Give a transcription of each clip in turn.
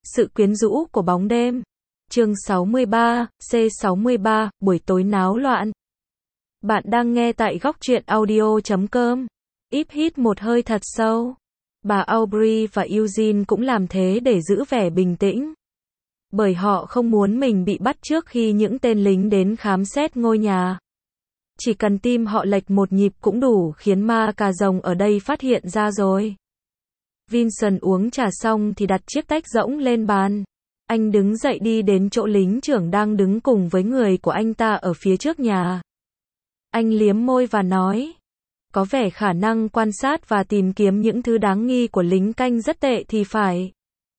Sự quyến rũ của bóng đêm. Chương 63, C63, buổi tối náo loạn. Bạn đang nghe tại góc truyện audio.com. Hít một hơi thật sâu. Bà Aubrey và Eugene cũng làm thế để giữ vẻ bình tĩnh. Bởi họ không muốn mình bị bắt trước khi những tên lính đến khám xét ngôi nhà. Chỉ cần tim họ lệch một nhịp cũng đủ khiến ma cà rồng ở đây phát hiện ra rồi. Vincent uống trà xong thì đặt chiếc tách rỗng lên bàn. Anh đứng dậy đi đến chỗ lính trưởng đang đứng cùng với người của anh ta ở phía trước nhà. Anh liếm môi và nói, có vẻ khả năng quan sát và tìm kiếm những thứ đáng nghi của lính canh rất tệ thì phải.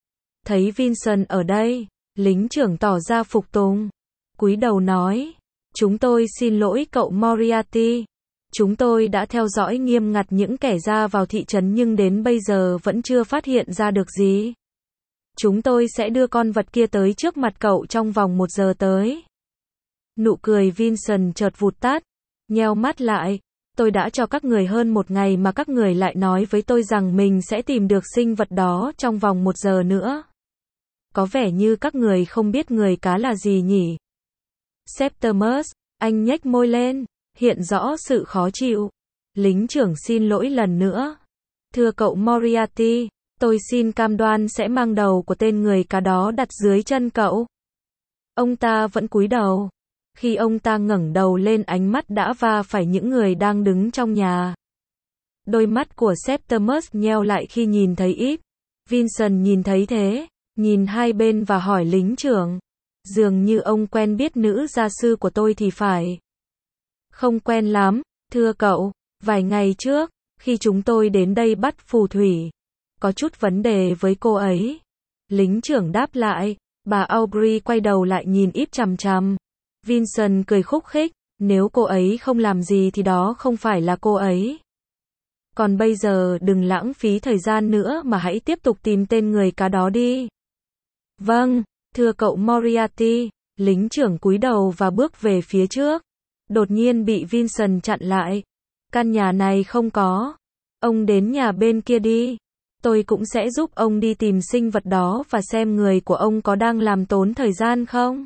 Thấy Vincent ở đây, lính trưởng tỏ ra phục tùng. Cúi đầu nói, chúng tôi xin lỗi cậu Moriarty. Chúng tôi đã theo dõi nghiêm ngặt những kẻ ra vào thị trấn nhưng đến bây giờ vẫn chưa phát hiện ra được gì. Chúng tôi sẽ đưa con vật kia tới trước mặt cậu trong vòng 1 giờ tới. Nụ cười Vincent chợt vụt tắt, nheo mắt lại. Tôi đã cho các người hơn 1 ngày mà các người lại nói với tôi rằng mình sẽ tìm được sinh vật đó trong vòng 1 giờ nữa. Có vẻ như các người không biết người cá là gì nhỉ? Septimus, anh nhếch môi lên, hiện rõ sự khó chịu. Lính trưởng xin lỗi lần nữa. Thưa cậu Moriarty, tôi xin cam đoan sẽ mang đầu của tên người cá đó đặt dưới chân cậu. Ông ta vẫn cúi đầu. Khi ông ta ngẩng đầu lên ánh mắt đã va phải những người đang đứng trong nhà. Đôi mắt của Septimus nheo lại khi nhìn thấy Eve. Vincent nhìn thấy thế, nhìn hai bên và hỏi lính trưởng. Dường như ông quen biết nữ gia sư của tôi thì phải. Không quen lắm, thưa cậu. Vài ngày trước, khi chúng tôi đến đây bắt phù thủy, có chút vấn đề với cô ấy. Lính trưởng đáp lại. Bà Aubrey quay đầu lại nhìn Eve chằm chằm. Vincent cười khúc khích, nếu cô ấy không làm gì thì đó không phải là cô ấy. Còn bây giờ đừng lãng phí thời gian nữa mà hãy tiếp tục tìm tên người cá đó đi. Vâng, thưa cậu Moriarty. Lính trưởng cúi đầu và bước về phía trước. Đột nhiên bị Vincent chặn lại. Căn nhà này không có. Ông đến nhà bên kia đi. Tôi cũng sẽ giúp ông đi tìm sinh vật đó và xem người của ông có đang làm tốn thời gian không.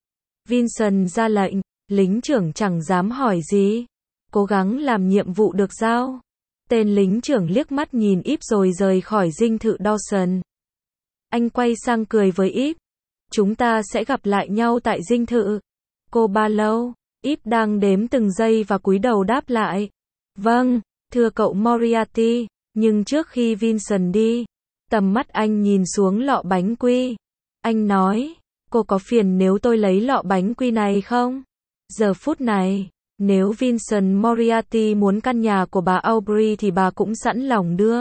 Vincent ra lệnh, lính trưởng chẳng dám hỏi gì. Cố gắng làm nhiệm vụ được giao. Tên lính trưởng liếc mắt nhìn Eve rồi rời khỏi dinh thự Dawson. Anh quay sang cười với Eve. Chúng ta sẽ gặp lại nhau tại dinh thự. Cô bao lâu? Eve đang đếm từng giây và cúi đầu đáp lại. Vâng, thưa cậu Moriarty. Nhưng trước khi Vincent đi, tầm mắt anh nhìn xuống lọ bánh quy. Anh nói, cô có phiền nếu tôi lấy lọ bánh quy này không? Giờ phút này, nếu Vincent Moriarty muốn căn nhà của bà Aubrey thì bà cũng sẵn lòng đưa.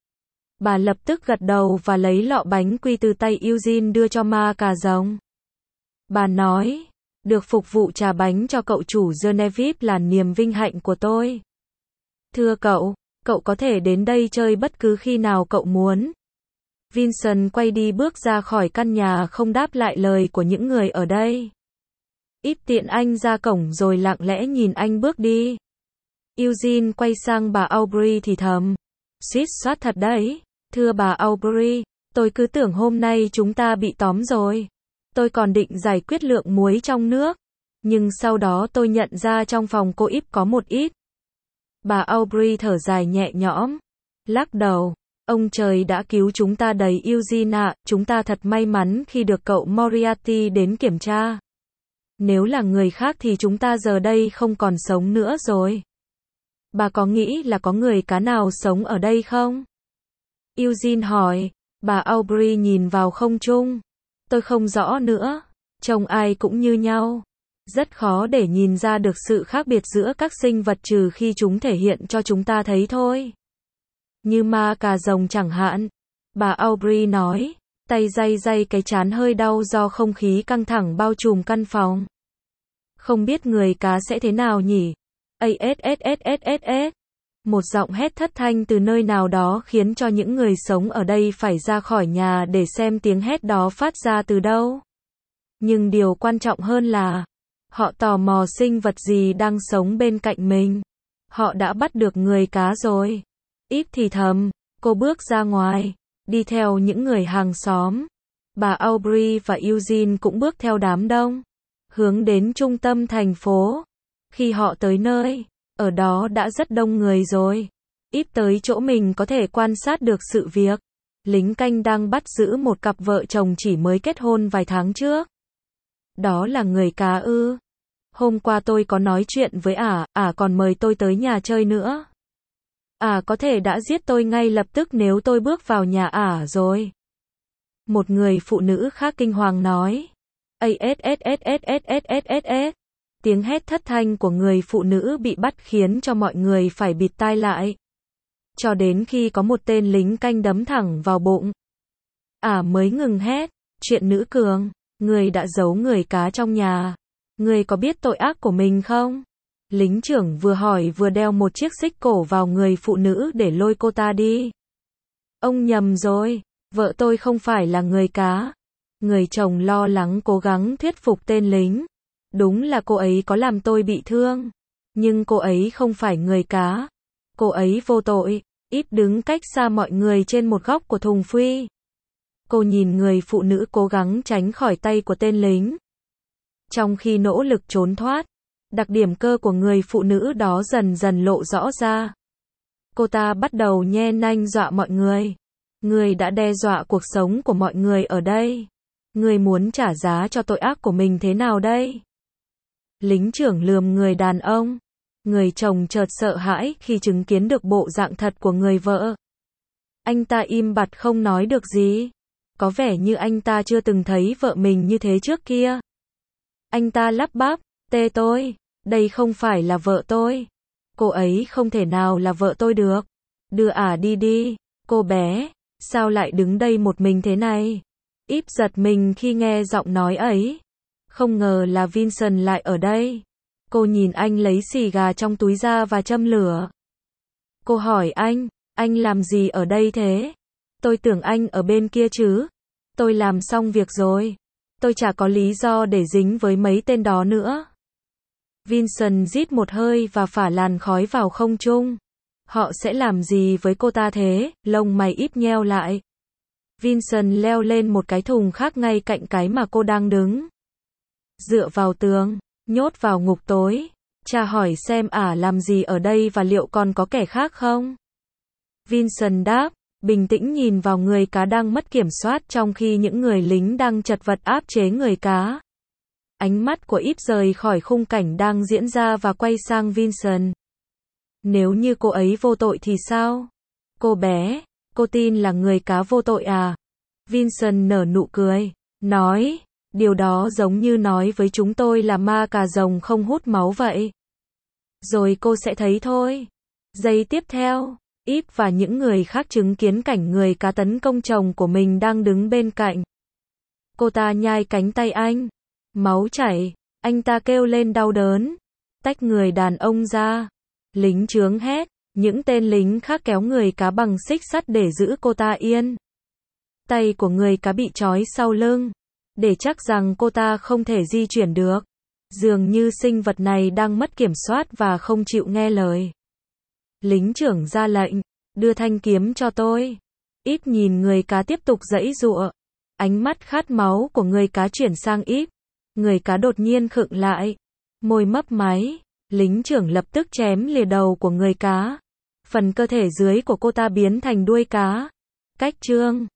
Bà lập tức gật đầu và lấy lọ bánh quy từ tay Eugene đưa cho ma cà rồng. Bà nói, được phục vụ trà bánh cho cậu chủ Genevieve là niềm vinh hạnh của tôi. Thưa cậu, cậu có thể đến đây chơi bất cứ khi nào cậu muốn. Vincent quay đi bước ra khỏi căn nhà không đáp lại lời của những người ở đây. Eve tiện anh ra cổng rồi lặng lẽ nhìn anh bước đi. Eugene quay sang bà Aubrey thì thầm. Suýt soát thật đấy. Thưa bà Aubrey, tôi cứ tưởng hôm nay chúng ta bị tóm rồi. Tôi còn định giải quyết lượng muối trong nước. Nhưng sau đó tôi nhận ra trong phòng cô Eve có một ít. Bà Aubrey thở dài nhẹ nhõm. Lắc đầu. Ông trời đã cứu chúng ta đấy Eugene ạ, chúng ta thật may mắn khi được cậu Moriarty đến kiểm tra. Nếu là người khác thì chúng ta giờ đây không còn sống nữa rồi. Bà có nghĩ là có người cá nào sống ở đây không? Eugene hỏi. Bà Aubrey nhìn vào không trung. Tôi không rõ nữa. Trông ai cũng như nhau. Rất khó để nhìn ra được sự khác biệt giữa các sinh vật trừ khi chúng thể hiện cho chúng ta thấy thôi. Như ma cà rồng chẳng hạn. Bà Aubrey nói. Tay day cái trán hơi đau do không khí căng thẳng bao trùm căn phòng. Không biết người cá sẽ thế nào nhỉ? ASSSSSS. Một giọng hét thất thanh từ nơi nào đó khiến cho những người sống ở đây phải ra khỏi nhà để xem tiếng hét đó phát ra từ đâu. Nhưng điều quan trọng hơn là họ tò mò sinh vật gì đang sống bên cạnh mình. Họ đã bắt được người cá rồi. Eve thì thầm, cô bước ra ngoài, đi theo những người hàng xóm. Bà Aubrey và Eugene cũng bước theo đám đông, hướng đến trung tâm thành phố. Khi họ tới nơi, ở đó đã rất đông người rồi. Ít tới chỗ mình có thể quan sát được sự việc. Lính canh đang bắt giữ một cặp vợ chồng chỉ mới kết hôn vài tháng trước. Đó là người cá ư? Hôm qua tôi có nói chuyện với ả còn mời tôi tới nhà chơi nữa. Ả có thể đã giết tôi ngay lập tức nếu tôi bước vào nhà ả rồi. Một người phụ nữ khác kinh hoàng nói. Tiếng hét thất thanh của người phụ nữ bị bắt khiến cho mọi người phải bịt tai lại. Cho đến khi có một tên lính canh đấm thẳng vào bụng. Ả mới ngừng hét. Chuyện nữ cường, người đã giấu người cá trong nhà. Người có biết tội ác của mình không? Lính trưởng vừa hỏi vừa đeo một chiếc xích cổ vào người phụ nữ để lôi cô ta đi. Ông nhầm rồi, vợ tôi không phải là người cá. Người chồng lo lắng cố gắng thuyết phục tên lính. Đúng là cô ấy có làm tôi bị thương. Nhưng cô ấy không phải người cá. Cô ấy vô tội. Ít đứng cách xa mọi người trên một góc của thùng phuy. Cô nhìn người phụ nữ cố gắng tránh khỏi tay của tên lính. Trong khi nỗ lực trốn thoát, đặc điểm cơ của người phụ nữ đó dần dần lộ rõ ra. Cô ta bắt đầu nhe nanh dọa mọi người. Người đã đe dọa cuộc sống của mọi người ở đây. Người muốn trả giá cho tội ác của mình thế nào đây? Lính trưởng lườm người đàn ông. Người chồng chợt sợ hãi khi chứng kiến được bộ dạng thật của người vợ. Anh ta im bặt không nói được gì. Có vẻ như anh ta chưa từng thấy vợ mình như thế trước kia. Anh ta lắp bắp, tôi, đây không phải là vợ tôi. Cô ấy không thể nào là vợ tôi được. Đưa ả đi đi, cô bé, sao lại đứng đây một mình thế này? Íp giật mình khi nghe giọng nói ấy. Không ngờ là Vincent lại ở đây. Cô nhìn anh lấy xì gà trong túi ra và châm lửa. Cô hỏi anh làm gì ở đây thế? Tôi tưởng anh ở bên kia chứ. Tôi làm xong việc rồi. Tôi chả có lý do để dính với mấy tên đó nữa. Vincent rít một hơi và phả làn khói vào không trung. Họ sẽ làm gì với cô ta thế? Lông mày Íp nheo lại. Vincent leo lên một cái thùng khác ngay cạnh cái mà cô đang đứng. Dựa vào tường, nhốt vào ngục tối. Cha hỏi xem ả làm gì ở đây và liệu còn có kẻ khác không? Vincent đáp, bình tĩnh nhìn vào người cá đang mất kiểm soát trong khi những người lính đang chật vật áp chế người cá. Ánh mắt của Íp rời khỏi khung cảnh đang diễn ra và quay sang Vincent. Nếu như cô ấy vô tội thì sao? Cô bé, cô tin là người cá vô tội à? Vincent nở nụ cười, nói, điều đó giống như nói với chúng tôi là ma cà rồng không hút máu vậy. Rồi cô sẽ thấy thôi. Giây tiếp theo, Íp và những người khác chứng kiến cảnh người cá tấn công chồng của mình đang đứng bên cạnh. Cô ta nhai cánh tay anh. Máu chảy, anh ta kêu lên đau đớn. Tách người đàn ông ra. Lính chướng hét, những tên lính khác kéo người cá bằng xích sắt để giữ cô ta yên. Tay của người cá bị trói sau lưng, để chắc rằng cô ta không thể di chuyển được. Dường như sinh vật này đang mất kiểm soát và không chịu nghe lời. Lính trưởng ra lệnh, đưa thanh kiếm cho tôi. Íp nhìn người cá tiếp tục giãy giụa. Ánh mắt khát máu của người cá chuyển sang Íp. Người cá đột nhiên khựng lại. Môi mấp máy. Lính trưởng lập tức chém lìa đầu của người cá. Phần cơ thể dưới của cô ta biến thành đuôi cá. Cách chương